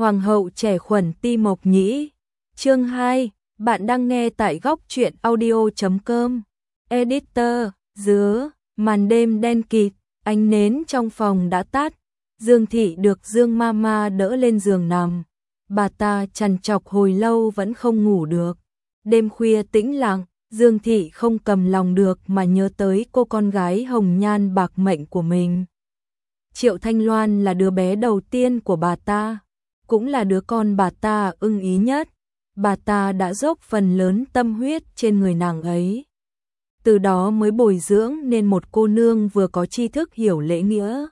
Hoàng hậu trẻ khuẩn Ti Mộc Nhĩ. Chương 2, bạn đang nghe tại góc truyện audio.com. Editor, giữa màn đêm đen kịt, ánh nến trong phòng đã tắt. Dương Thị được Dương Mama đỡ lên giường nằm. Bà ta trằn trọc hồi lâu vẫn không ngủ được. Đêm khuya tĩnh lặng, Dương Thị không cầm lòng được mà nhớ tới cô con gái hồng nhan bạc mệnh của mình. Triệu Thanh Loan là đứa bé đầu tiên của bà ta, cũng là đứa con bà ta ưng ý nhất. Bà ta đã dốc phần lớn tâm huyết trên người nàng ấy. Từ đó mới bồi dưỡng nên một cô nương vừa có tri thức hiểu lễ nghĩa,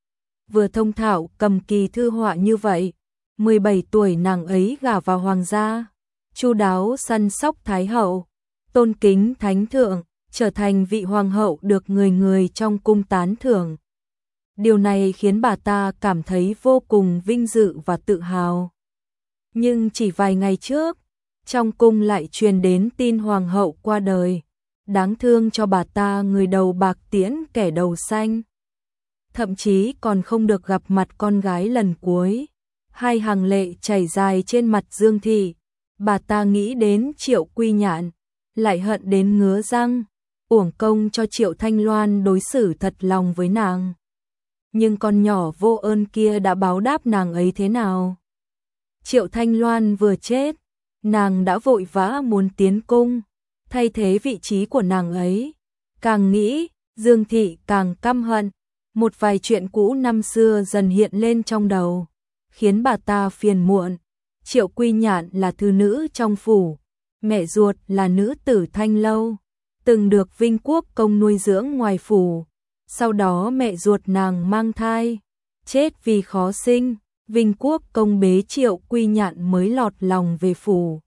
vừa thông thạo cầm kỳ thư họa như vậy. 17 tuổi nàng ấy gả vào hoàng gia, chu đáo săn sóc thái hậu, tôn kính thánh thượng, trở thành vị hoàng hậu được người người trong cung tán thưởng. Điều này khiến bà ta cảm thấy vô cùng vinh dự và tự hào. Nhưng chỉ vài ngày trước, trong cung lại truyền đến tin hoàng hậu qua đời. Đáng thương cho bà ta, người đầu bạc tiễn kẻ đầu xanh. Thậm chí còn không được gặp mặt con gái lần cuối. Hai hàng lệ chảy dài trên mặt Dương Thị. Bà ta nghĩ đến Triệu Quy Nhạn, lại hận đến ngứa răng. Uổng công cho Triệu Thanh Loan đối xử thật lòng với nàng. Nhưng con nhỏ vô ơn kia đã báo đáp nàng ấy thế nào? Triệu Thanh Loan vừa chết, nàng đã vội vã muốn tiến cung, thay thế vị trí của nàng ấy. Càng nghĩ, Dương Thị càng căm hận. Một vài chuyện cũ năm xưa dần hiện lên trong đầu, khiến bà ta phiền muộn. Triệu Quy Nhạn là thư nữ trong phủ, mẹ ruột là nữ tử Thanh Lâu, từng được Vinh Quốc công nuôi dưỡng ngoài phủ. Sau đó mẹ ruột nàng mang thai, chết vì khó sinh, Vinh Quốc công bế Triệu Quy Nhạn mới lọt lòng về phủ.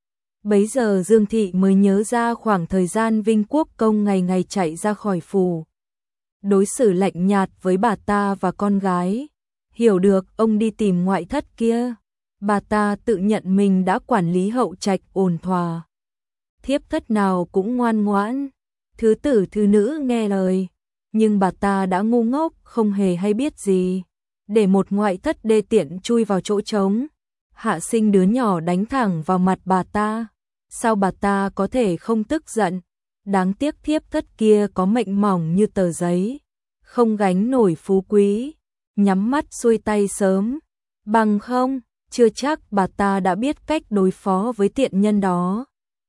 Bấy giờ Dương Thị mới nhớ ra khoảng thời gian Vinh Quốc công ngày ngày chạy ra khỏi phủ, đối xử lạnh nhạt với bà ta và con gái. Hiểu được ông đi tìm ngoại thất kia, bà ta tự nhận mình đã quản lý hậu trạch ổn thỏa. Thiếp thất nào cũng ngoan ngoãn, thứ tử thứ nữ nghe lời. Nhưng bà ta đã ngu ngốc, không hề hay biết gì, để một ngoại thất đê tiện chui vào chỗ trống, hạ sinh đứa nhỏ đánh thẳng vào mặt bà ta. Sao bà ta có thể không tức giận? Đáng tiếc thiếp thất kia có mệnh mỏng như tờ giấy, không gánh nổi phú quý, nhắm mắt xuôi tay sớm. Bằng không, chưa chắc bà ta đã biết cách đối phó với tiện nhân đó.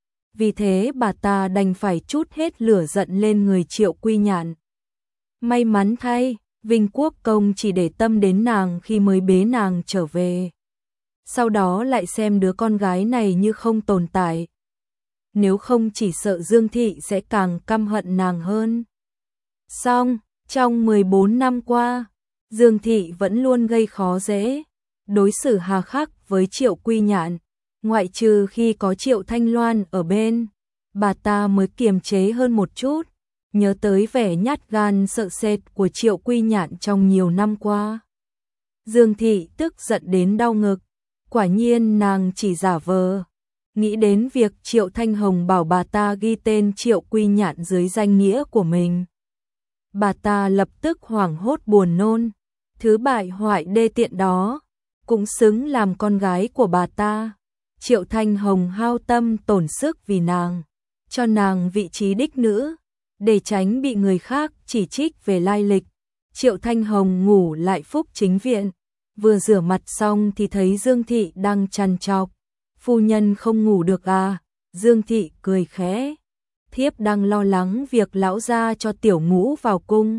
Vì thế bà ta đành phải trút hết lửa giận lên người Triệu Quy Nhạn. May mắn thay, Vinh Quốc công chỉ để tâm đến nàng khi mới bế nàng trở về. Sau đó lại xem đứa con gái này như không tồn tại. Nếu không chỉ sợ Dương Thị sẽ càng căm hận nàng hơn. Song, trong 14 năm qua, Dương Thị vẫn luôn gây khó dễ, đối xử hà khắc với Triệu Quy Nhạn. Ngoại trừ khi có Triệu Thanh Loan ở bên, bà ta mới kiềm chế hơn một chút. Nhớ tới vẻ nhát gan sợ sệt của Triệu Quy Nhạn trong nhiều năm qua, Dương Thị tức giận đến đau ngực. Quả nhiên nàng chỉ giả vờ. Nghĩ đến việc Triệu Thanh Hồng bảo bà ta ghi tên Triệu Quy Nhạn dưới danh nghĩa của mình, bà ta lập tức hoảng hốt buồn nôn. Thứ bại hoại đê tiện đó cũng xứng làm con gái của bà ta. Triệu Thanh Hồng hao tâm tổn sức vì nàng, cho nàng vị trí đích nữ, để tránh bị người khác chỉ trích về lai lịch. Triệu Thanh Hồng ngủ lại Phúc Chính viện, vừa rửa mặt xong thì thấy Dương Thị đang trằn trọc. Phu nhân không ngủ được à? Dương Thị cười khẽ. Thiếp đang lo lắng việc lão gia cho tiểu ngũ vào cung.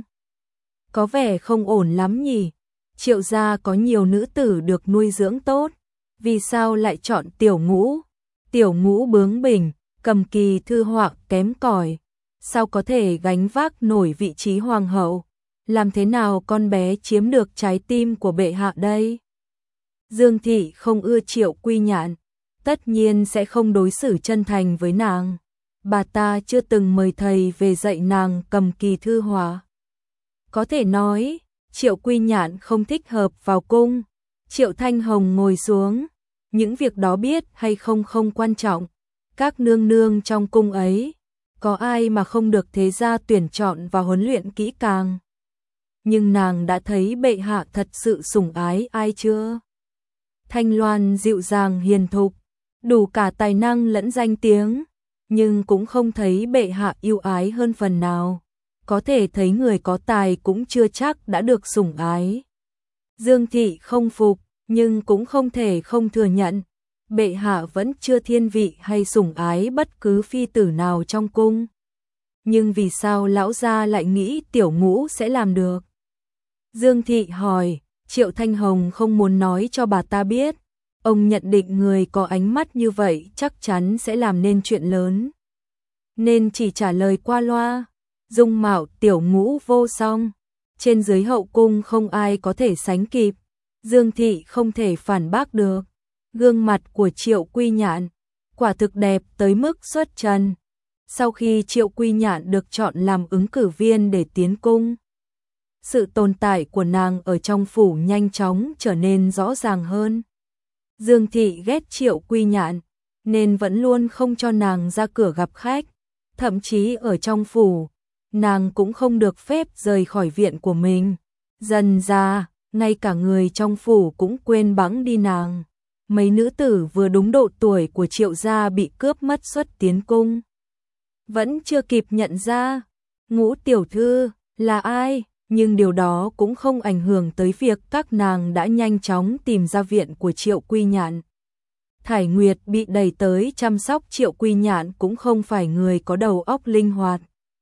Có vẻ không ổn lắm nhỉ? Triệu gia có nhiều nữ tử được nuôi dưỡng tốt, vì sao lại chọn tiểu ngũ? Tiểu ngũ bướng bỉnh, cầm kỳ thư họa kém cỏi, sao có thể gánh vác nổi vị trí hoàng hậu? Làm thế nào con bé chiếm được trái tim của bệ hạ đây? Dương Thị không ưa Triệu Quy Nhạn, tất nhiên sẽ không đối xử chân thành với nàng. Bà ta chưa từng mời thầy về dạy nàng cầm kỳ thư họa. Có thể nói, Triệu Quy Nhạn không thích hợp vào cung. Triệu Thanh Hồng ngồi xuống, những việc đó biết hay không không quan trọng. Các nương nương trong cung ấy, có ai mà không được thế gia tuyển chọn và huấn luyện kỹ càng. Nhưng nàng đã thấy bệ hạ thật sự sủng ái ai chưa? Thanh Loan dịu dàng hiền thục, đủ cả tài năng lẫn danh tiếng, nhưng cũng không thấy bệ hạ yêu ái hơn phần nào. Có thể thấy người có tài cũng chưa chắc đã được sủng ái. Dương thị không phục, nhưng cũng không thể không thừa nhận. Bệ hạ vẫn chưa thiên vị hay sủng ái bất cứ phi tử nào trong cung. Nhưng vì sao lão gia lại nghĩ Tiểu Ngũ sẽ làm được? Dương thị hỏi. Triệu Thanh Hồng không muốn nói cho bà ta biết. Ông nhận định người có ánh mắt như vậy chắc chắn sẽ làm nên chuyện lớn, nên chỉ trả lời qua loa. Dung mạo Tiểu Ngũ vô song, trên dưới hậu cung không ai có thể sánh kịp. Dương thị không thể phản bác được. Gương mặt của Triệu Quy Nhạn quả thực đẹp tới mức xuất trần. Sau khi Triệu Quy Nhạn được chọn làm ứng cử viên để tiến cung, sự tồn tại của nàng ở trong phủ nhanh chóng trở nên rõ ràng hơn. Dương thị ghét Triệu Quy Nhạn, nên vẫn luôn không cho nàng ra cửa gặp khách. Thậm chí ở trong phủ, nàng cũng không được phép rời khỏi viện của mình. Dần ra, ngay cả người trong phủ cũng quên bẵng đi nàng. Mấy nữ tử vừa đúng độ tuổi của Triệu gia bị cướp mất suất tiến cung. Vẫn chưa kịp nhận ra Ngũ tiểu thư là ai, nhưng điều đó cũng không ảnh hưởng tới việc các nàng đã nhanh chóng tìm ra viện của Triệu Quy Nhạn. Thải Nguyệt bị đẩy tới chăm sóc Triệu Quy Nhạn cũng không phải người có đầu óc linh hoạt.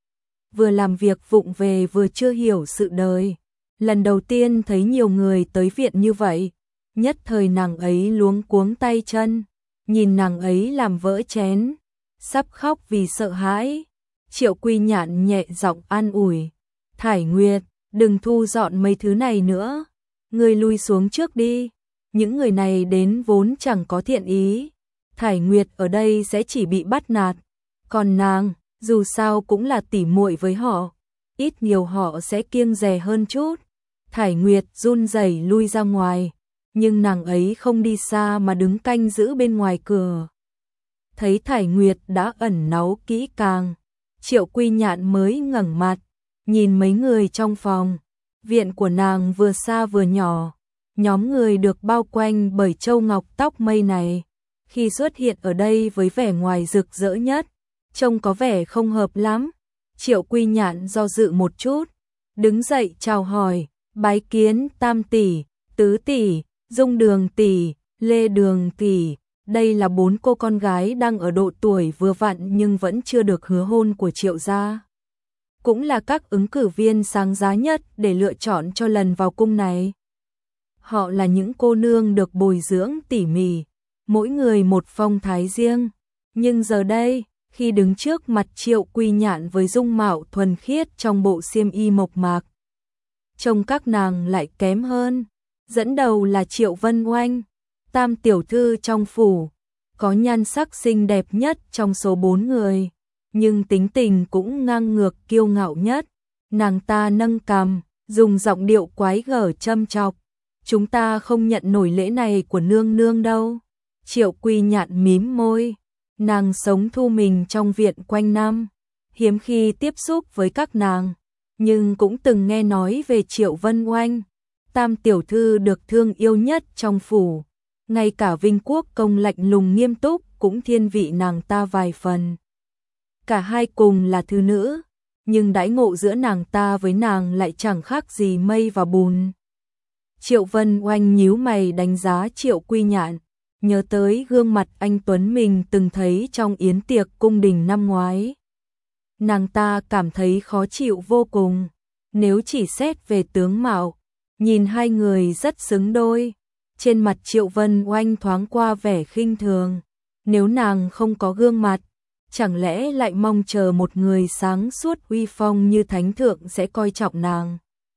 Vừa làm việc vụng về vừa chưa hiểu sự đời. Lần đầu tiên thấy nhiều người tới viện như vậy, nhất thời nàng ấy luống cuống tay chân, nhìn nàng ấy làm vỡ chén, sắp khóc vì sợ hãi. Triệu Quy Nhạn nhẹ giọng an ủi, Thải Nguyệt, đừng thu dọn mấy thứ này nữa, ngươi lui xuống trước đi, những người này đến vốn chẳng có thiện ý. Thải Nguyệt ở đây sẽ chỉ bị bắt nạt, còn nàng, dù sao cũng là tỉ muội với họ, ít nhiều họ sẽ kiêng dè hơn chút. Thải Nguyệt run rẩy lui ra ngoài, nhưng nàng ấy không đi xa mà đứng canh giữ bên ngoài cửa. Thấy Thải Nguyệt đã ẩn náu kỹ càng, Triệu Quy Nhạn mới ngẩng mặt, nhìn mấy người trong phòng. Viện của nàng vừa xa vừa nhỏ, nhóm người được bao quanh bởi châu ngọc tóc mây này, khi xuất hiện ở đây với vẻ ngoài rực rỡ nhất, trông có vẻ không hợp lắm. Triệu Quy Nhạn do dự một chút, đứng dậy chào hỏi, bái kiến Tam tỷ, Tứ tỷ, Dung Đường tỷ, Lê Đường tỷ. Đây là 4 cô con gái đang ở độ tuổi vừa vặn nhưng vẫn chưa được hứa hôn của Triệu gia. Cũng là các ứng cử viên sáng giá nhất để lựa chọn cho lần vào cung này. Họ là những cô nương được bồi dưỡng tỉ mỉ, mỗi người một phong thái riêng. Nhưng giờ đây, khi đứng trước mặt Triệu Quy Nhạn với dung mạo thuần khiết trong bộ xiêm y mộc mạc, trông các nàng lại kém hơn. Dẫn đầu là Triệu Vân Oanh, tam tiểu thư trong phủ, có nhan sắc xinh đẹp nhất trong số 4 người, nhưng tính tình cũng ngang ngược kiêu ngạo nhất. Nàng ta nâng cằm, dùng giọng điệu quái gở châm chọc, chúng ta không nhận nổi lễ này của nương nương đâu. Triệu Quy Nhạn mím môi, nàng sống thu mình trong viện quanh năm, hiếm khi tiếp xúc với các nàng, nhưng cũng từng nghe nói về Triệu Vân Oanh, tam tiểu thư được thương yêu nhất trong phủ. Ngay cả Vinh Quốc công lạnh lùng nghiêm túc cũng thiên vị nàng ta vài phần. Cả hai cùng là thư nữ, nhưng đãi ngộ giữa nàng ta với nàng lại chẳng khác gì mây và bùn. Triệu Vân Oanh nhíu mày đánh giá Triệu Quy Nhạn, nhớ tới gương mặt anh tuấn mình từng thấy trong yến tiệc cung đình năm ngoái. Nàng ta cảm thấy khó chịu vô cùng. Nếu chỉ xét về tướng mạo, nhìn hai người rất xứng đôi. Trên mặt Triệu Vân Oanh thoáng qua vẻ khinh thường. Nếu nàng không có gương mặt, chẳng lẽ lại mong chờ một người sáng suốt uy phong như thánh thượng sẽ coi trọng nàng.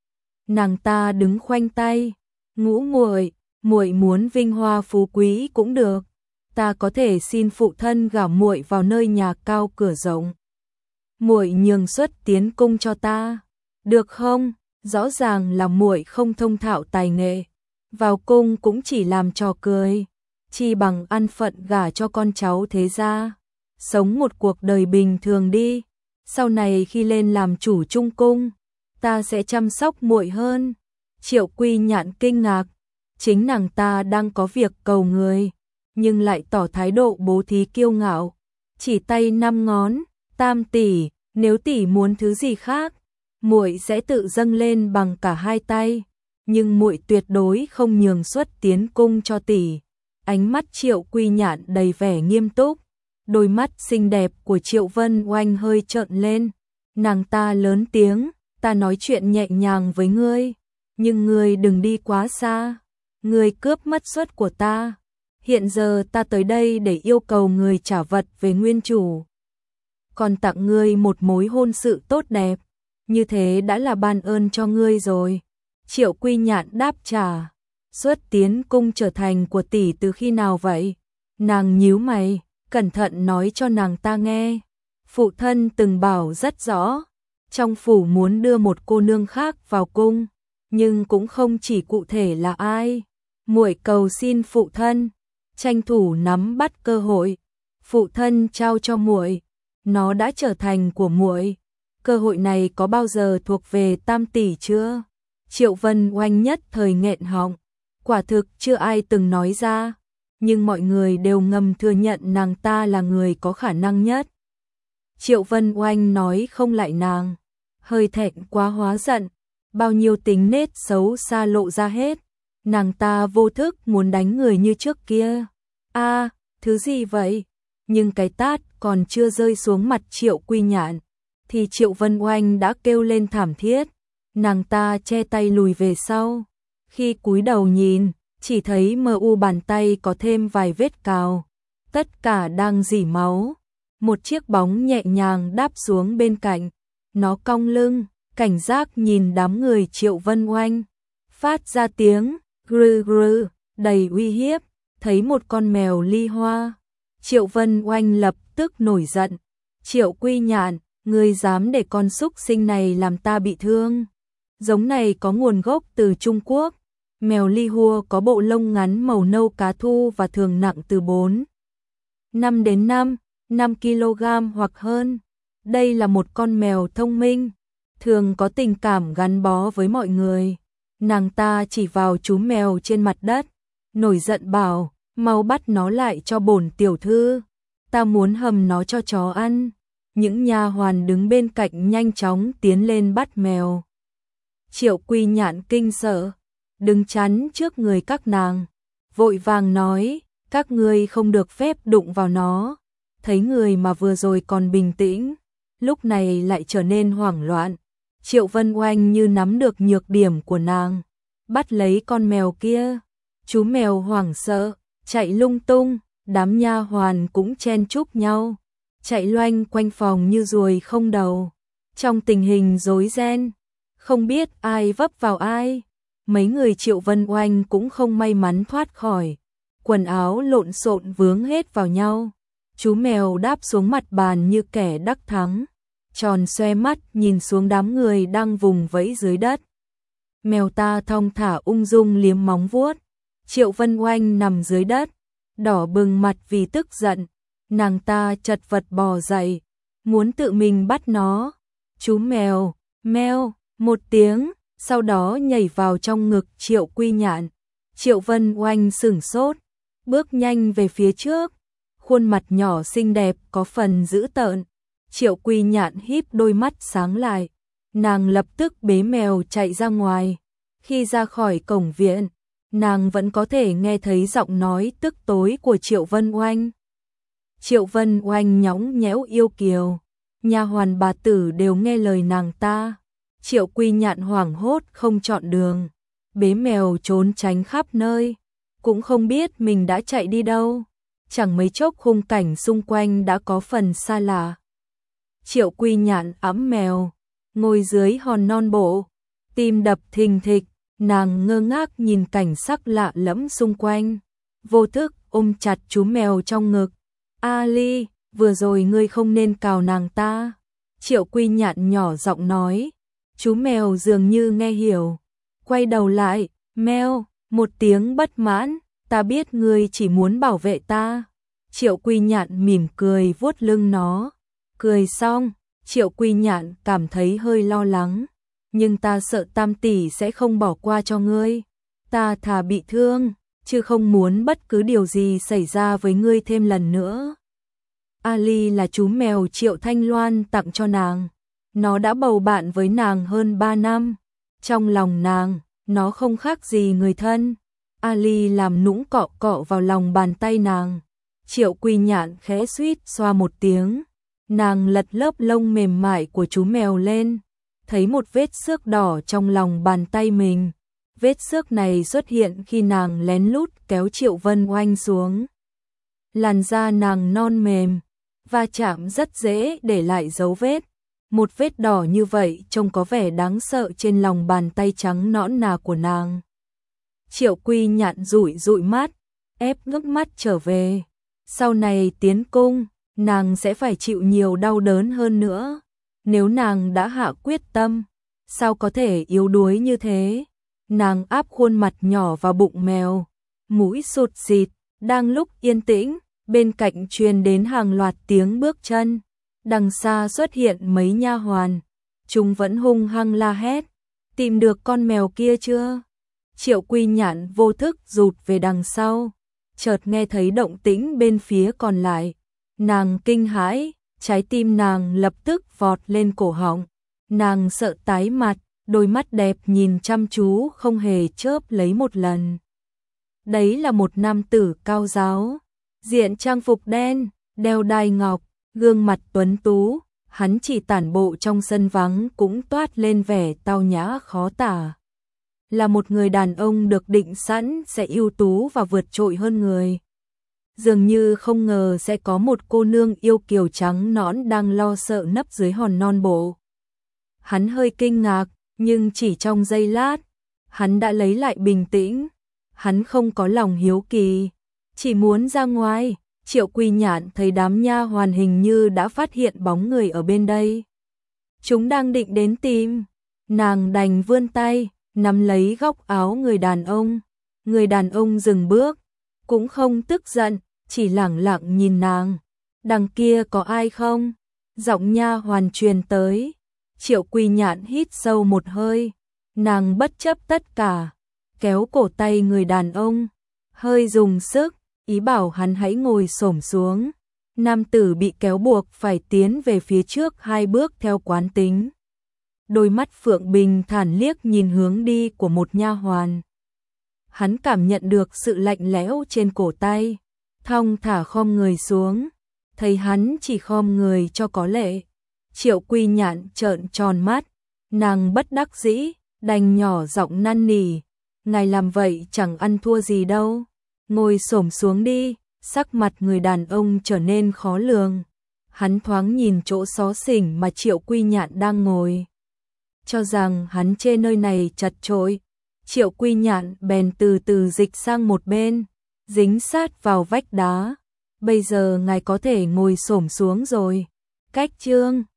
Nàng ta đứng khoanh tay, Ngũ muội, muội muốn vinh hoa phú quý cũng được, ta có thể xin phụ thân gả muội vào nơi nhà cao cửa rộng. Muội nhường suất tiến cung cho ta, được không? Rõ ràng là muội không thông thạo tài nghệ, vào cung cũng chỉ làm trò cười, chi bằng ăn phận gả cho con cháu thế gia, sống một cuộc đời bình thường đi, sau này khi lên làm chủ trung cung, ta sẽ chăm sóc muội hơn. Triệu Quy Nhạn kinh ngạc, chính nàng ta đang có việc cầu người, nhưng lại tỏ thái độ bố thí kiêu ngạo, chỉ tay 5 ngón, Tam tỷ, nếu tỷ muốn thứ gì khác, muội sẽ tự dâng lên bằng cả 2 tay, nhưng muội tuyệt đối không nhường suất tiến cung cho tỷ. Ánh mắt Triệu Quy Nhạn đầy vẻ nghiêm túc, đôi mắt xinh đẹp của Triệu Vân Oanh hơi trợn lên, nàng ta lớn tiếng, ta nói chuyện nhẹ nhàng với ngươi, nhưng ngươi đừng đi quá xa, ngươi cướp mất suất của ta. Hiện giờ ta tới đây để yêu cầu người trả vật về nguyên chủ, còn tặng ngươi một mối hôn sự tốt đẹp, như thế đã là ban ơn cho ngươi rồi. Triệu Quy Nhạn đáp trả, suất tiến cung trở thành của tỷ từ khi nào vậy? Nàng nhíu mày, cẩn thận nói cho nàng ta nghe. Phụ thân từng bảo rất rõ, trong phủ muốn đưa một cô nương khác vào cung, nhưng cũng không chỉ cụ thể là ai. Muội cầu xin phụ thân, tranh thủ nắm bắt cơ hội, phụ thân trao cho muội, nó đã trở thành của muội. Cơ hội này có bao giờ thuộc về Tam tỷ chưa? Triệu Vân Oanh nhất thời nghẹn họng, quả thực chưa ai từng nói ra, nhưng mọi người đều ngầm thừa nhận nàng ta là người có khả năng nhất. Triệu Vân Oanh nói không lại nàng, hơi thẹn quá hóa giận, bao nhiêu tính nết xấu xa lộ ra hết, nàng ta vô thức muốn đánh người như trước kia. A, thứ gì vậy? Nhưng cái tát còn chưa rơi xuống mặt Triệu Quy Nhạn, thì Triệu Vân Oanh đã kêu lên thảm thiết, nàng ta che tay lùi về sau, khi cúi đầu nhìn, chỉ thấy mờ u bàn tay có thêm vài vết cào, tất cả đang rỉ máu. Một chiếc bóng nhẹ nhàng đáp xuống bên cạnh, nó cong lưng, cảnh giác nhìn đám người Triệu Vân Oanh, phát ra tiếng grư grư đầy uy hiếp, thấy một con mèo ly hoa. Triệu Vân Oanh lập tức nổi giận, Triệu Quy Nhạn, ngươi dám để con súc sinh này làm ta bị thương? Giống này có nguồn gốc từ Trung Quốc, mèo ly hua có bộ lông ngắn màu nâu cá thu và thường nặng từ 5 đến 5 kg hoặc hơn. Đây là một con mèo thông minh, thường có tình cảm gắn bó với mọi người. Nàng ta chỉ vào chú mèo trên mặt đất, nổi giận bảo, mau bắt nó lại cho bổn tiểu thư, ta muốn hầm nó cho chó ăn. Những nha hoàn đứng bên cạnh nhanh chóng tiến lên bắt mèo. Triệu Quy Nhạn kinh sợ, đứng chắn trước người các nàng, vội vàng nói, các ngươi không được phép đụng vào nó. Thấy người mà vừa rồi còn bình tĩnh, lúc này lại trở nên hoảng loạn. Triệu Vân Oanh như nắm được nhược điểm của nàng, bắt lấy con mèo kia. Chú mèo hoảng sợ, chạy lung tung, đám nha hoàn cũng chen chúc nhau, chạy loanh quanh phòng như ruồi không đầu. Trong tình hình rối ren, không biết ai vấp vào ai, mấy người Triệu Vân Oanh cũng không may mắn thoát khỏi, quần áo lộn xộn vướng hết vào nhau. Chú mèo đáp xuống mặt bàn như kẻ đắc thắng, tròn xoe mắt nhìn xuống đám người đang vùng vẫy dưới đất. Mèo ta thong thả ung dung liếm móng vuốt. Triệu Vân Oanh nằm dưới đất, đỏ bừng mặt vì tức giận, nàng ta chật vật bò dậy, muốn tự mình bắt nó. Chú mèo, meo, một tiếng, sau đó nhảy vào trong ngực Triệu Quy Nhạn. Triệu Vân Oanh sửng sốt, bước nhanh về phía trước, khuôn mặt nhỏ xinh đẹp có phần dữ tợn. Triệu Quy Nhạn híp đôi mắt sáng lại, nàng lập tức bế mèo chạy ra ngoài. Khi ra khỏi cổng viện, nàng vẫn có thể nghe thấy giọng nói tức tối của Triệu Vân Oanh. Triệu Vân Oanh nhõng nhẽo yêu kiều, nha hoàn bà tử đều nghe lời nàng ta. Triệu Quy Nhạn hoảng hốt không chọn đường, bế mèo trốn tránh khắp nơi, cũng không biết mình đã chạy đi đâu. Chẳng mấy chốc khung cảnh xung quanh đã có phần xa lạ. Triệu Quy Nhạn ẵm mèo, ngồi dưới hòn non bộ, tim đập thình thịch, nàng ngơ ngác nhìn cảnh sắc lạ lẫm xung quanh, vô thức ôm chặt chú mèo trong ngực. Ali, vừa rồi ngươi không nên cào nàng ta. Triệu Quy Nhạn nhỏ giọng nói. Chú mèo dường như nghe hiểu, quay đầu lại, meo, một tiếng bất mãn, ta biết ngươi chỉ muốn bảo vệ ta. Triệu Quy Nhạn mỉm cười vuốt lưng nó. Cười xong, Triệu Quy Nhạn cảm thấy hơi lo lắng, nhưng ta sợ Tam tỷ sẽ không bỏ qua cho ngươi. ta thà bị thương, chứ không muốn bất cứ điều gì xảy ra với ngươi thêm lần nữa. Ali là chú mèo Triệu Thanh Loan tặng cho nàng. Nó đã bầu bạn với nàng hơn 3 năm. Trong lòng nàng, nó không khác gì người thân. Ali làm nũng cọ cọ vào lòng bàn tay nàng. Triệu Quy Nhạn khẽ suýt xoa một tiếng. Nàng lật lớp lông mềm mại của chú mèo lên, thấy một vết xước đỏ trong lòng bàn tay mình. Vết xước này xuất hiện khi nàng lén lút kéo Triệu Vân Oanh xuống. Làn da nàng non mềm, va chạm rất dễ để lại dấu vết. Một vết đỏ như vậy trông có vẻ đáng sợ trên lòng bàn tay trắng nõn nà của nàng. Triệu Quy Nhạn dụi dụi mắt, ép nước mắt trở về. Sau này tiến cung, nàng sẽ phải chịu nhiều đau đớn hơn nữa. Nếu nàng đã hạ quyết tâm, sao có thể yếu đuối như thế? Nàng áp khuôn mặt nhỏ vào bụng mèo, mũi sụt sịt. Đang lúc yên tĩnh, bên cạnh truyền đến hàng loạt tiếng bước chân. Đằng xa xuất hiện mấy nha hoàn, chúng vẫn hung hăng la hét. Tìm được con mèo kia chưa? Triệu Quy Nhạn vô thức rụt về đằng sau, chợt nghe thấy động tĩnh bên phía còn lại. Nàng kinh hãi, trái tim nàng lập tức vọt lên cổ họng. Nàng sợ tái mặt, đôi mắt đẹp nhìn chăm chú không hề chớp lấy một lần. Đấy là một nam tử cao ráo, diện trang phục đen, đeo đai ngọc, gương mặt tuấn tú. Hắn chỉ tản bộ trong sân vắng cũng toát lên vẻ tao nhã khó tả. Là một người đàn ông được định sẵn sẽ ưu tú và vượt trội hơn người. Dường như không ngờ sẽ có một cô nương yêu kiều trắng nõn đang lo sợ nấp dưới hòn non bộ. Hắn hơi kinh ngạc, nhưng chỉ trong giây lát, hắn đã lấy lại bình tĩnh. Hắn không có lòng hiếu kỳ, chỉ muốn ra ngoài. Triệu Quy Nhạn thấy đám nha hoàn hình như đã phát hiện bóng người ở bên đây. Chúng đang định đến tìm. Nàng đành vươn tay, nắm lấy góc áo người đàn ông. Người đàn ông dừng bước, cũng không tức giận, chỉ lẳng lặng nhìn nàng. Đằng kia có ai không? Giọng nha hoàn truyền tới. Triệu Quy Nhạn hít sâu một hơi. Nàng bất chấp tất cả, kéo cổ tay người đàn ông, hơi dùng sức, ý bảo hắn hãy ngồi xổm xuống. Nam tử bị kéo buộc phải tiến về phía trước 2 bước theo quán tính. Đôi mắt Phượng bình thản liếc nhìn hướng đi của một nha hoàn. Hắn cảm nhận được sự lạnh lẽo trên cổ tay, thong thả khom người xuống. Thấy hắn chỉ khom người cho có lệ, Triệu Quy Nhạn trợn tròn mắt. Nàng bất đắc dĩ, đành nhỏ giọng năn nỉ. Ngài làm vậy chẳng ăn thua gì đâu. Ngồi xổm xuống đi. Sắc mặt người đàn ông trở nên khó lường. Hắn thoáng nhìn chỗ xó xỉnh mà Triệu Quy Nhạn đang ngồi, cho rằng hắn chê nơi này chật chội. Triệu Quy Nhạn bèn từ từ dịch sang một bên, dính sát vào vách đá. Bây giờ ngài có thể ngồi xổm xuống rồi. Cách chương